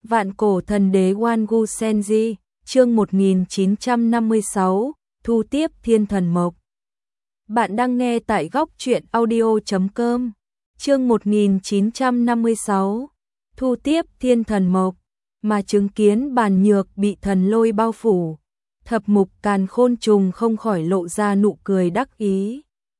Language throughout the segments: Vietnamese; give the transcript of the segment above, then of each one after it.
Vạn cổ thần đế Wangu Senji, chương 1956, thu tiếp thiên thần mộc. Bạn đang nghe tại góc truyện audio.com, chương 1956, thu tiếp thiên thần mộc, mà chứng kiến Bàn Nhược bị thần lôi bao phủ. Thập mục Càn Khôn Trùng không khỏi lộ ra nụ cười đắc ý.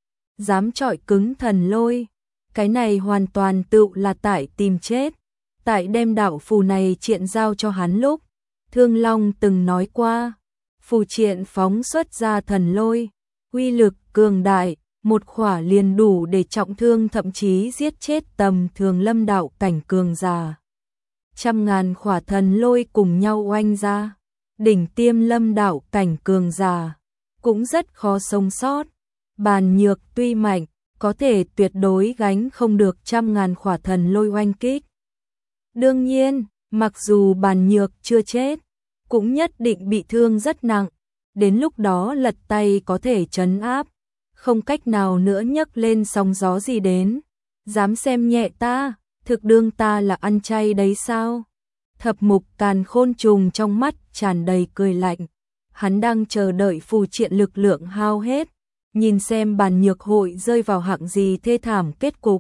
Dám chọi cứng thần lôi, cái này hoàn toàn tự là tại tìm chết. Tại đem đạo phù này triện giao cho hắn lúc, Thương Long từng nói qua, phù triện phóng xuất ra thần lôi, uy lực cường đại, một khỏa liền đủ để trọng thương thậm chí giết chết tầm thường lâm đạo cảnh cường giả. Trăm ngàn khỏa thần lôi cùng nhau oanh ra, đỉnh tiêm lâm đạo cảnh cường giả, cũng rất khó sống sót. Bàn Nhược tuy mạnh, có thể tuyệt đối gánh không được trăm ngàn khỏa thần lôi oanh kích. Đương nhiên, mặc dù Bàn Nhược chưa chết, cũng nhất định bị thương rất nặng, đến lúc đó lật tay có thể trấn áp, không cách nào nữa nhấc lên sóng gió gì đến. Dám xem nhẹ ta, thực đương ta là ăn chay đấy sao? Thập mục Càn Khôn Trùng trong mắt tràn đầy cười lạnh, hắn đang chờ đợi phù triện lực lượng hao hết, nhìn xem Bàn Nhược hội rơi vào hạng gì thê thảm kết cục.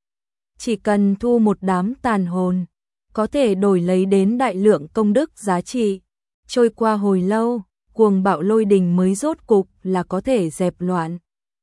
Chỉ cần thu một đám tàn hồn, có thể đổi lấy đến đại lượng công đức giá trị. Trôi qua hồi lâu, cuồng bạo lôi đình mới rốt cục là có thể dẹp loạn.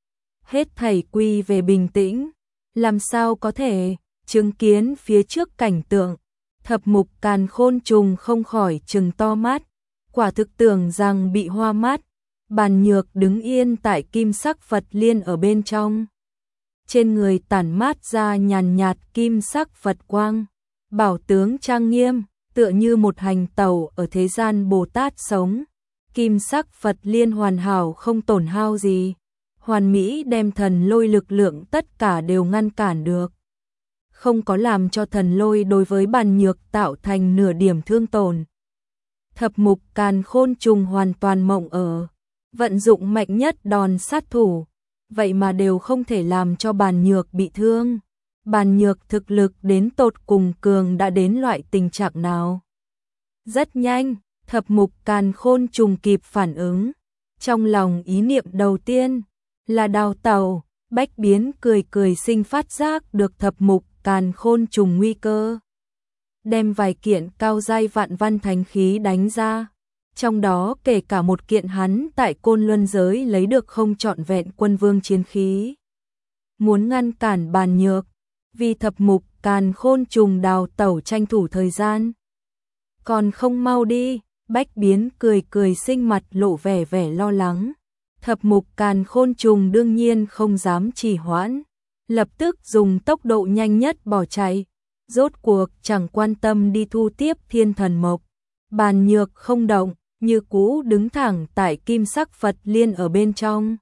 Hết thảy quy về bình tĩnh, làm sao có thể chứng kiến phía trước cảnh tượng. Thập mục Càn Khôn Trùng không khỏi trừng to mắt, quả thực tưởng rằng bị hoa mắt. Bàn Nhược đứng yên tại kim sắc Phật liên ở bên trong, trên người tản mát ra nhàn nhạt kim sắc Phật quang, bảo tướng trang nghiêm, tựa như một hành tẩu ở thế gian Bồ Tát sống. Kim sắc Phật liên hoàn hảo không tổn hao gì, hoàn mỹ đem thần lôi lực lượng tất cả đều ngăn cản được, không có làm cho thần lôi đối với Bàn Nhược tạo thành nửa điểm thương tổn. Thập mục Càn Khôn Trùng hoàn toàn mộng ở, vận dụng mạnh nhất đòn sát thủ, vậy mà đều không thể làm cho Bàn Nhược bị thương. Bàn Nhược thực lực đến tột cùng cường đã đến loại tình trạng nào? Rất nhanh, thập mục Càn Khôn Trùng kịp phản ứng, trong lòng ý niệm đầu tiên là đào tẩu. Bách Biến cười cười sinh phát giác được thập mục Càn Khôn Trùng nguy cơ, đem vài kiện cao giai vạn văn thánh khí đánh ra, trong đó kể cả một kiện hắn tại Côn Luân giới lấy được không trọn vẹn quân vương chiến khí. Muốn ngăn cản Bàn Nhược, vì thập mục Càn Khôn Trùng đào tẩu tranh thủ thời gian. Còn không mau đi, Bách Biến cười cười sinh mặt lộ vẻ vẻ lo lắng. Thập mục Càn Khôn Trùng đương nhiên không dám trì hoãn, lập tức dùng tốc độ nhanh nhất bỏ chạy, rốt cuộc chẳng quan tâm đi thu tiếp thiên thần mộc. Bàn Nhược không động, như cũ đứng thẳng tại kim sắc Phật liên ở bên trong.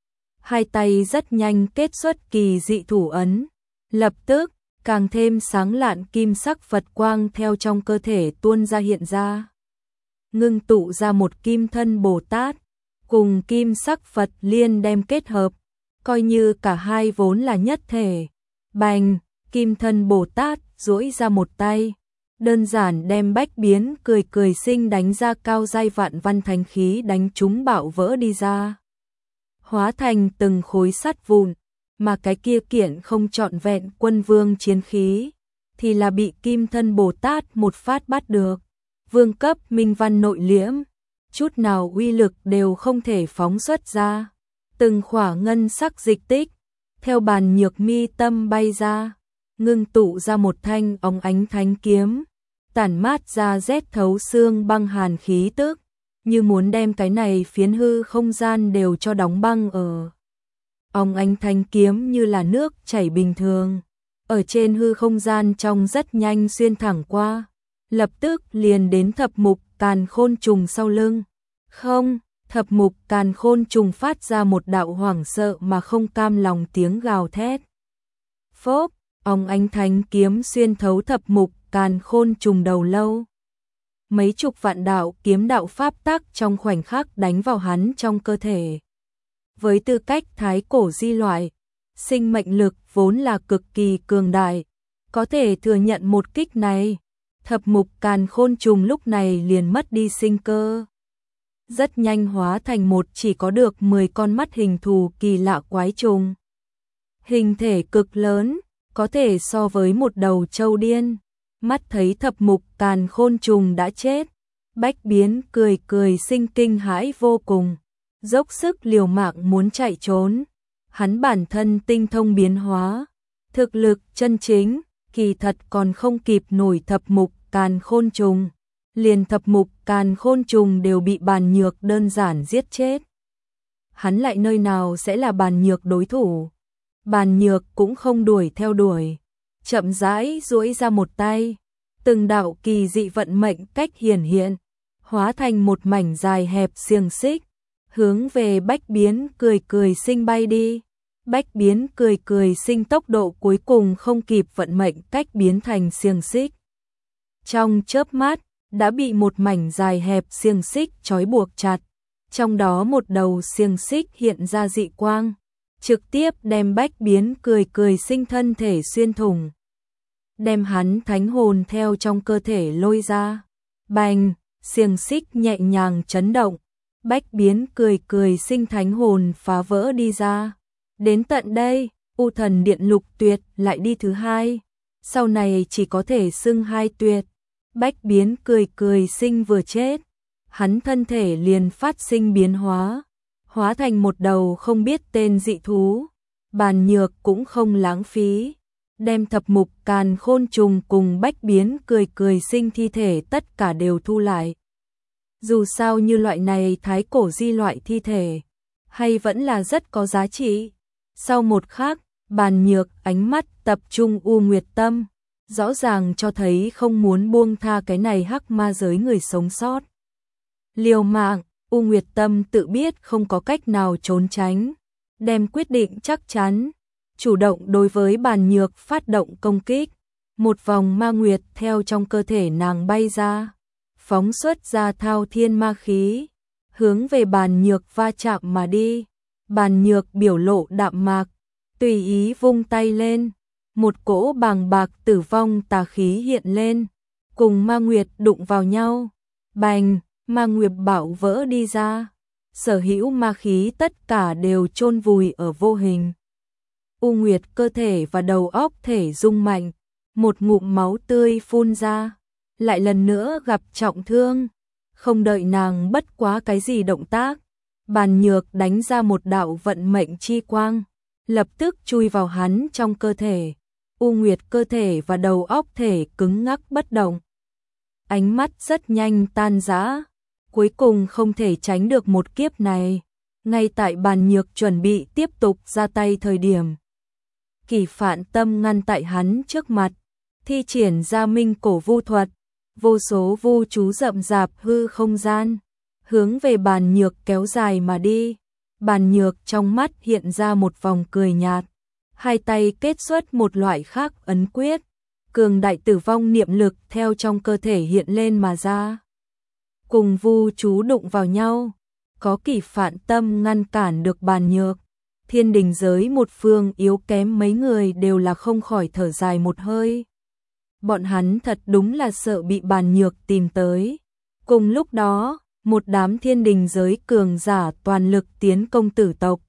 Hai tay rất nhanh kết xuất kỳ dị thủ ấn, lập tức càng thêm sáng lạn kim sắc Phật quang theo trong cơ thể tuôn ra hiện ra, ngưng tụ ra một kim thân Bồ Tát, cùng kim sắc Phật liên đem kết hợp, coi như cả hai vốn là nhất thể. Bành, kim thân Bồ Tát duỗi ra một tay, đơn giản đem Bách Biến cười cười sinh đánh ra cao giai vạn văn thánh khí đánh chúng bạo vỡ đi ra, hóa thành từng khối sắt vụn. Mà cái kia kiện không trọn vẹn quân vương chiến khí thì là bị kim thân Bồ Tát một phát bắt được. Vương cấp minh văn nội liễm, chút nào uy lực đều không thể phóng xuất ra. Từng khỏa ngân sắc dịch tích theo Bàn Nhược mi tâm bay ra, ngưng tụ ra một thanh óng ánh thánh kiếm, tản mát ra rét thấu xương băng hàn khí tức, như muốn đem cái này phiến hư không gian đều cho đóng băng ở. Óng ánh thanh kiếm như là nước chảy bình thường, ở trên hư không gian trong rất nhanh xuyên thẳng qua, lập tức liền đến thập mục Càn Khôn Trùng sau lưng. Không, thập mục Càn Khôn Trùng phát ra một đạo hoảng sợ mà không cam lòng tiếng gào thét. Phốp, óng ánh thanh kiếm xuyên thấu thập mục Càn Khôn Trùng đầu lâu. Mấy chục vạn đạo kiếm đạo pháp tắc trong khoảnh khắc đánh vào hắn trong cơ thể. Với tư cách thái cổ di loại, sinh mệnh lực vốn là cực kỳ cường đại, có thể thừa nhận một kích này. Thập mục càn khôn trùng lúc này liền mất đi sinh cơ. Rất nhanh hóa thành một chỉ có được 10 con mắt hình thù kỳ lạ quái trùng. Hình thể cực lớn, có thể so với một đầu trâu điên. Mắt thấy thập mục càn khôn trùng đã chết, Bách Biến cười cười sinh kinh hãi vô cùng, dốc sức liều mạng muốn chạy trốn. Hắn bản thân tinh thông biến hóa, thực lực chân chính, kỳ thật còn không kịp nổi thập mục càn khôn trùng. Liền thập mục càn khôn trùng đều bị Bàn Nhược đơn giản giết chết. Hắn lại nơi nào sẽ là Bàn Nhược đối thủ. Bàn Nhược cũng không đuổi theo đuổi, chậm rãi duỗi ra một tay, từng đạo kỳ dị vận mệnh cách hiển hiện, hóa thành một mảnh dài hẹp xiềng xích, hướng về Bách Biến cười cười sinh bay đi. Bách Biến cười cười sinh tốc độ cuối cùng không kịp vận mệnh cách biến thành xiềng xích. Trong chớp mắt, đã bị một mảnh dài hẹp xiềng xích trói buộc chặt, trong đó một đầu xiềng xích hiện ra dị quang, trực tiếp đem Bách Biến cười cười sinh thân thể xuyên thủng, đem hắn thánh hồn theo trong cơ thể lôi ra. Bành, xiềng xích nhẹ nhàng chấn động, Bách Biến cười cười sinh thánh hồn phá vỡ đi ra. Đến tận đây, U Thần Điện Lục Tuyệt lại đi thứ hai, sau này chỉ có thể xưng hai tuyệt. Bách Biến cười cười sinh vừa chết, hắn thân thể liền phát sinh biến hóa, hóa thành một đầu không biết tên dị thú. Bàn Nhược cũng không lãng phí, đem thập mục càn khôn trùng cùng Bách Biến cười cười sinh thi thể tất cả đều thu lại. Dù sao như loại này thái cổ di loại thi thể, hay vẫn là rất có giá trị. Sau một khắc, Bàn Nhược ánh mắt tập trung U Nguyệt Tâm, rõ ràng cho thấy không muốn buông tha cái này hắc ma giới người sống sót. Liều mạng, U Nguyệt Tâm tự biết không có cách nào trốn tránh, đem quyết định chắc chắn, chủ động đối với Bàn Nhược phát động công kích. Một vòng ma nguyệt theo trong cơ thể nàng bay ra, phóng xuất ra thao thiên ma khí, hướng về Bàn Nhược va chạm mà đi. Bàn Nhược biểu lộ đạm mạc, tùy ý vung tay lên, một cỗ bàng bạc tử vong tà khí hiện lên, cùng ma nguyệt đụng vào nhau. Bành, ma nguyệt bạo vỡ đi ra, sở hữu ma khí tất cả đều chôn vùi ở vô hình. U Nguyệt cơ thể và đầu óc thể rung mạnh, một ngụm máu tươi phun ra, lại lần nữa gặp trọng thương. Không đợi nàng bất quá cái gì động tác, Bàn Nhược đánh ra một đạo vận mệnh chi quang, lập tức chui vào hắn trong cơ thể. U Nguyệt cơ thể và đầu óc thể cứng ngắc bất động, ánh mắt rất nhanh tan rã, cuối cùng không thể tránh được một kiếp này. Ngay tại Bàn Nhược chuẩn bị tiếp tục ra tay thời điểm, Kỳ Phạn Tâm ngăn tại hắn trước mặt, thi triển ra Minh Cổ Vu thuật, vô số vu chú rậm rạp hư không gian, hướng về Bàn Nhược kéo dài mà đi. Bàn Nhược trong mắt hiện ra một vòng cười nhạt, hai tay kết xuất một loại khác ấn quyết, cường đại tử vong niệm lực theo trong cơ thể hiện lên mà ra. Cùng vu chú đụng vào nhau, có Kỳ Phạn Tâm ngăn cản được Bàn Nhược. Thiên đình giới một phương yếu kém mấy người đều là không khỏi thở dài một hơi. Bọn hắn thật đúng là sợ bị Bàn Nhược tìm tới. Cùng lúc đó, một đám thiên đình giới cường giả toàn lực tiến công Tử tộc.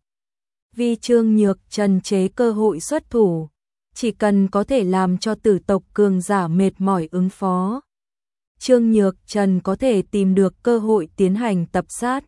Vì Trương Nhược Trần chế cơ hội xuất thủ, chỉ cần có thể làm cho Tử tộc cường giả mệt mỏi ứng phó, Trương Nhược Trần có thể tìm được cơ hội tiến hành tập sát.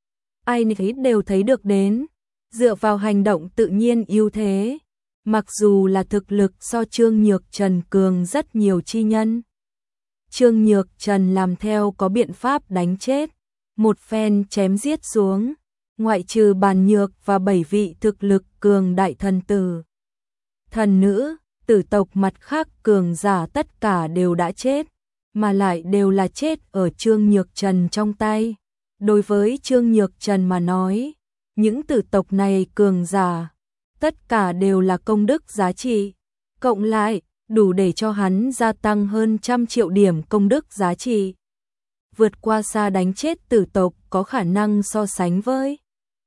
Ai nấy đều thấy được đến, dựa vào hành động tự nhiên ưu thế, mặc dù là thực lực so Trương Nhược Trần cường rất nhiều chi nhân, Trương Nhược Trần làm theo có biện pháp đánh chết. Một phen chém giết xuống, ngoại trừ Bàn Nhược và 7 vị thực lực cường đại thần tử, thần nữ, Tử tộc mặt khác cường giả tất cả đều đã chết, mà lại đều là chết ở Trương Nhược Trần trong tay. Đối với Trương Nhược Trần mà nói, những Tử tộc này cường giả, tất cả đều là công đức giá trị, cộng lại đủ để cho hắn gia tăng hơn 100 triệu điểm công đức giá trị. Vượt qua xa đánh chết Tử tộc có khả năng so sánh với.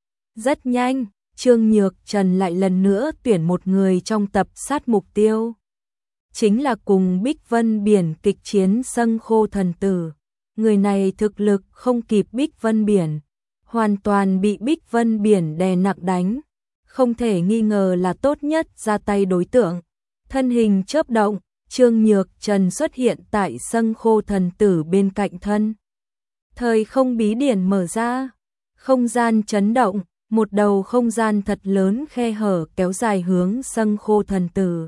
Rất nhanh, Trương Nhược Trần lại lần nữa tuyển một người trong tập sát mục tiêu. chính là cùng Bích Vân Biển kịch chiến Sâng Khô Thần Tử. Người này thực lực không kịp Bích Vân Biển, hoàn toàn bị Bích Vân Biển đè nặng đánh, không thể nghi ngờ là tốt nhất ra tay đối tượng. Thân hình chớp động, Trương Nhược Trần xuất hiện tại Sâng Khô Thần Tử bên cạnh thân. Thời không bí điển mở ra, không gian chấn động, một đầu không gian thật lớn khe hở kéo dài hướng Sâng Khô Thần Tử.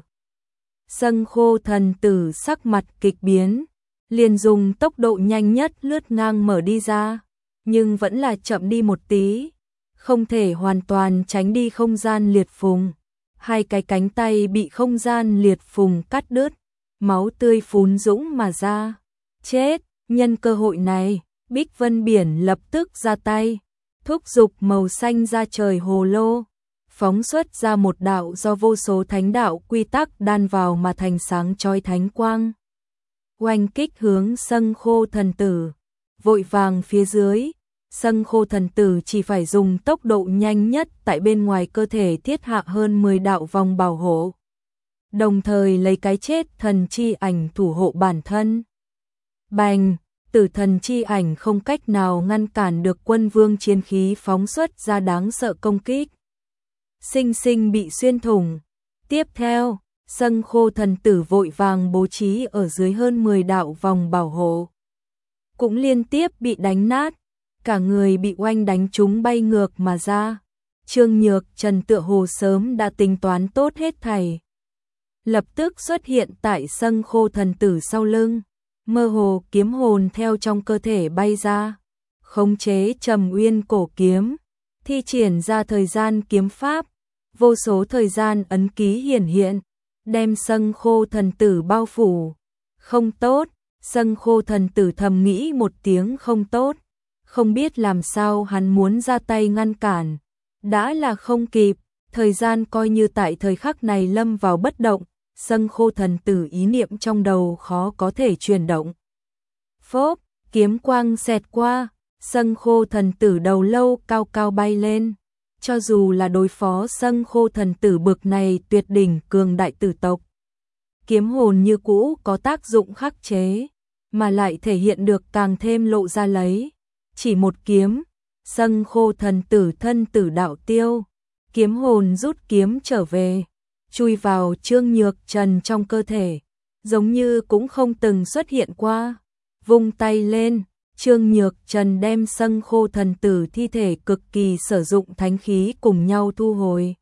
Sâng Khô Thần Tử sắc mặt kịch biến, liền dùng tốc độ nhanh nhất lướt ngang mở đi ra, nhưng vẫn là chậm đi một tí, không thể hoàn toàn tránh đi không gian liệt phùng. Hai cái cánh tay bị không gian liệt phùng cắt đứt, máu tươi phún dũng mà ra. Chết, nhân cơ hội này, Bích Vân Biển lập tức ra tay, thúc giục màu xanh ra trời hồ lô, phóng xuất ra một đạo do vô số thánh đạo quy tắc đan vào mà thành sáng chói thánh quang. Oanh kích hướng Sâng Khô Thần Tử, vội vàng phía dưới, Sâng Khô Thần Tử chỉ phải dùng tốc độ nhanh nhất tại bên ngoài cơ thể thiết hạ hơn 10 đạo vòng bảo hộ, đồng thời lấy cái chết thần chi ảnh thủ hộ bản thân. Bành, tử thần chi ảnh không cách nào ngăn cản được quân vương chiến khí phóng xuất ra đáng sợ công kích, sinh sinh bị xuyên thủng. Tiếp theo, Sâng Khô Thần Tử vội vàng bố trí ở dưới hơn 10 đạo vòng bảo hộ, cũng liên tiếp bị đánh nát, cả người bị oanh đánh trúng bay ngược mà ra. Trương Nhược Trần tựa hồ sớm đã tính toán tốt hết thảy, lập tức xuất hiện tại Sâng Khô Thần Tử sau lưng, mơ hồ kiếm hồn theo trong cơ thể bay ra, khống chế Trầm Uyên cổ kiếm, thi triển ra thời gian kiếm pháp, vô số thời gian ấn ký hiển hiện, đem Sâng Khô Thần Tử bao phủ. Không tốt, Sâng Khô Thần Tử thầm nghĩ một tiếng không tốt, không biết làm sao hắn muốn ra tay ngăn cản, đã là không kịp, thời gian coi như tại thời khắc này lâm vào bất động, Sâng Khô Thần Tử ý niệm trong đầu khó có thể chuyển động. Phốp, kiếm quang xẹt qua, Sâng Khô Thần Tử đầu lâu cao cao bay lên. Cho dù là đối phó Sâng Khô Thần Tử bực này tuyệt đỉnh cường đại tử tộc, kiếm hồn như cũ có tác dụng khắc chế, mà lại thể hiện được càng thêm lộ ra lấy. Chỉ một kiếm, Sâng Khô Thần Tử thân tử đạo tiêu, kiếm hồn rút kiếm trở về, chui vào Trương Nhược Trần trong cơ thể, giống như cũng không từng xuất hiện qua. Vung tay lên, Trương Nhược Trần đem Sâng Khô Thần Tử thi thể cực kỳ sử dụng thánh khí cùng nhau thu hồi.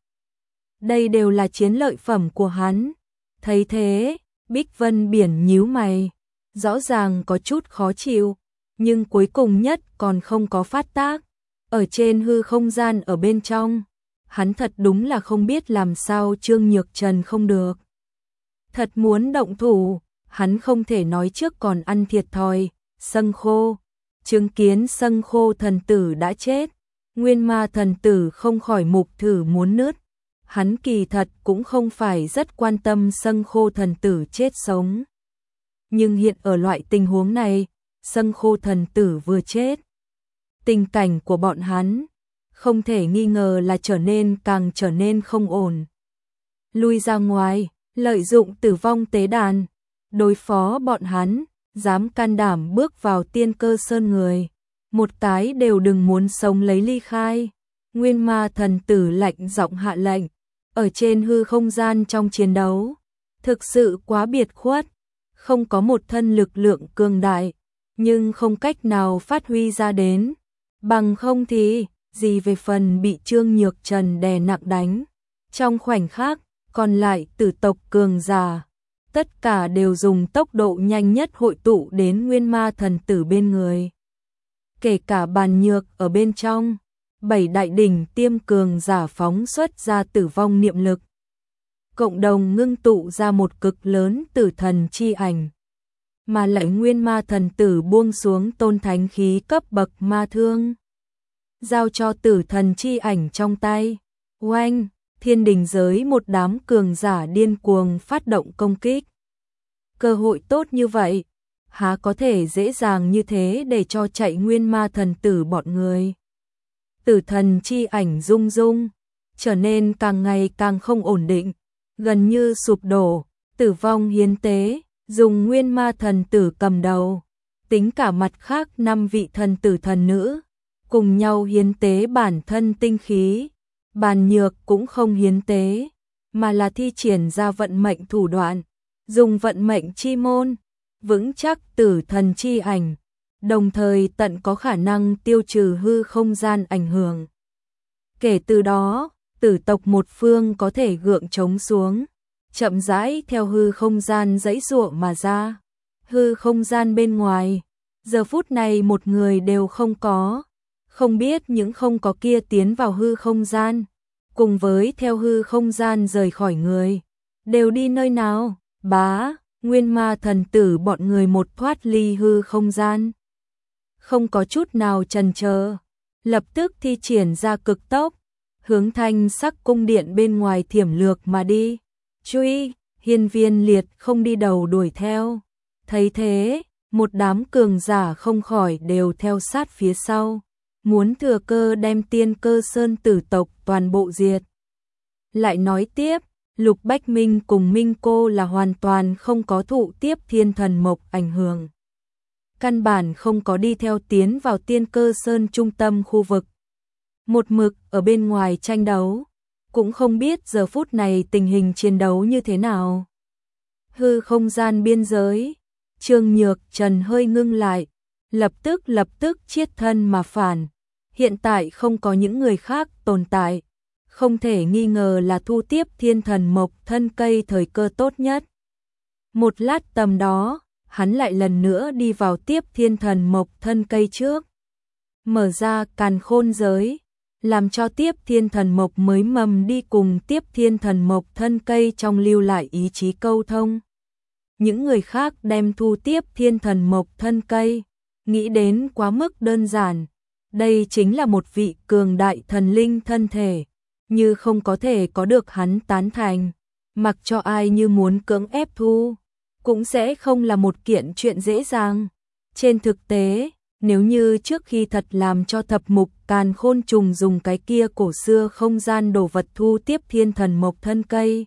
Đây đều là chiến lợi phẩm của hắn. Thấy thế, Bích Vân Biển nhíu mày, rõ ràng có chút khó chịu, nhưng cuối cùng nhất còn không có phát tác. Ở trên hư không gian ở bên trong, hắn thật đúng là không biết làm sao Trương Nhược Trần không được. Thật muốn động thủ, hắn không thể nói trước còn ăn thiệt thòi. Sâng Khô, chứng kiến Sâng Khô Thần Tử đã chết, Nguyên Ma Thần Tử không khỏi mục thử muốn nứt. Hắn kỳ thật cũng không phải rất quan tâm Sâng Khô Thần Tử chết sống. Nhưng hiện ở loại tình huống này, Sâng Khô Thần Tử vừa chết, tình cảnh của bọn hắn không thể nghi ngờ là càng trở nên không ổn. Lui ra ngoài, lợi dụng tử vong tế đàn, đối phó bọn hắn, dám can đảm bước vào Tiên Cơ Sơn người, một cái đều đừng muốn sống lấy ly khai. Nguyên Ma Thần Tử lạnh giọng hạ lệnh, ở trên hư không gian trong chiến đấu, thực sự quá biệt khuất, không có một thân lực lượng cường đại, nhưng không cách nào phát huy ra đến, bằng không thì gì về phần bị Trương Nhược Trần đè nặng đánh. Trong khoảnh khắc, còn lại tử tộc cường giả, tất cả đều dùng tốc độ nhanh nhất hội tụ đến Nguyên Ma Thần Tử bên người. Kể cả Bàn Nhược ở bên trong, 7 đại đỉnh tiêm cường giả phóng xuất ra tử vong niệm lực, cộng đồng ngưng tụ ra một cực lớn tử thần chi ảnh, mà lại Nguyên Ma Thần Tử buông xuống tôn thánh khí cấp bậc ma thương, giao cho tử thần chi ảnh trong tay. Oanh, thiên đình giới một đám cường giả điên cuồng phát động công kích. Cơ hội tốt như vậy, há có thể dễ dàng như thế để cho chạy Nguyên Ma Thần Tử bọn người. Tử thần chi ảnh rung rung, trở nên càng ngày càng không ổn định, gần như sụp đổ, tử vong hiến tế, dùng nguyên ma thần tử cầm đầu, tính cả mặt khác 5 vị thần tử thần nữ, cùng nhau hiến tế bản thân tinh khí. Bàn Nhược cũng không hiến tế, mà là thi triển ra vận mệnh thủ đoạn, dùng vận mệnh chi môn, vững chắc tử thần chi ảnh, đồng thời tận có khả năng tiêu trừ hư không gian ảnh hưởng. Kể từ đó, tử tộc một phương có thể gượng chống xuống, chậm rãi theo hư không gian giãy giụa mà ra. Hư không gian bên ngoài, giờ phút này một người đều không có, không biết những không có kia tiến vào hư không gian, cùng với theo hư không gian rời khỏi người, đều đi nơi nào. Bá, nguyên ma thần tử bọn người một thoát ly hư không gian, không có chút nào chần chờ, lập tức thi triển ra cực tốc, hướng thanh sắc cung điện bên ngoài thiểm lược mà đi. Truy, Hiên Viên Liệt không đi đầu đuổi theo. Thấy thế, một đám cường giả không khỏi đều theo sát phía sau, muốn thừa cơ đem Tiên Cơ Sơn tử tộc toàn bộ diệt. Lại nói tiếp, Lục Bách Minh cùng Minh Cô là hoàn toàn không có thụ tiếp thiên thần mộc ảnh hưởng. Căn bản không có đi theo tiến vào Tiên Cơ Sơn trung tâm khu vực. Một mực ở bên ngoài tranh đấu, cũng không biết giờ phút này tình hình chiến đấu như thế nào. Hư không gian biên giới, Trương Nhược Trần hơi ngưng lại, lập tức chiết thân mà phản. Hiện tại không có những người khác tồn tại, không thể nghi ngờ là thu tiếp thiên thần mộc thân cây thời cơ tốt nhất. Một lát tầm đó, hắn lại lần nữa đi vào tiếp thiên thần mộc thân cây trước, mở ra càn khôn giới, làm cho tiếp thiên thần mộc mới mầm đi cùng tiếp thiên thần mộc thân cây trong lưu lại ý chí câu thông. Những người khác đem thu tiếp thiên thần mộc thân cây, nghĩ đến quá mức đơn giản. Đây chính là một vị cường đại thần linh thân thể, như không có thể có được hắn tán thành, mặc cho ai như muốn cưỡng ép thu, cũng sẽ không là một kiện chuyện dễ dàng. Trên thực tế, nếu như trước khi thật làm cho thập mục càn khôn trùng dùng cái kia cổ xưa không gian đồ vật thu tiếp thiên thần mộc thân cây,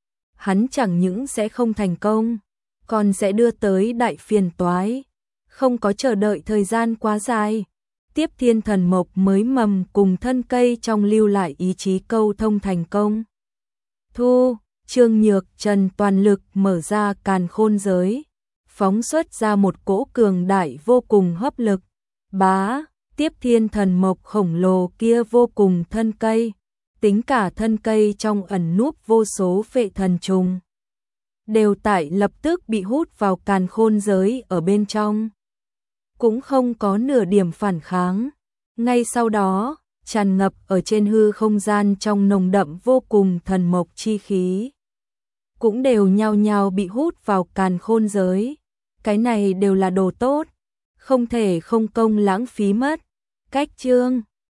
hắn chẳng những sẽ không thành công, còn sẽ đưa tới đại phiền toái. Không có chờ đợi thời gian quá dài, tiếp thiên thần mộc mới mầm cùng thân cây trong lưu lại ý chí câu thông thành công. Thu, Trương Nhược Trần toàn lực mở ra càn khôn giới, phóng xuất ra một cỗ cường đại vô cùng hấp lực. Bá, tiếp thiên thần mộc khổng lồ kia vô cùng thân cây, tính cả thân cây trong ẩn núp vô số phệ thần trùng, đều tại lập tức bị hút vào càn khôn giới ở bên trong. Cũng không có nửa điểm phản kháng. Ngay sau đó, tràn ngập ở trên hư không gian trong nồng đậm vô cùng thần mộc chi khí, cũng đều nhao nhao bị hút vào càn khôn giới. Cái này đều là đồ tốt, không thể không công lãng phí mất. Cách chương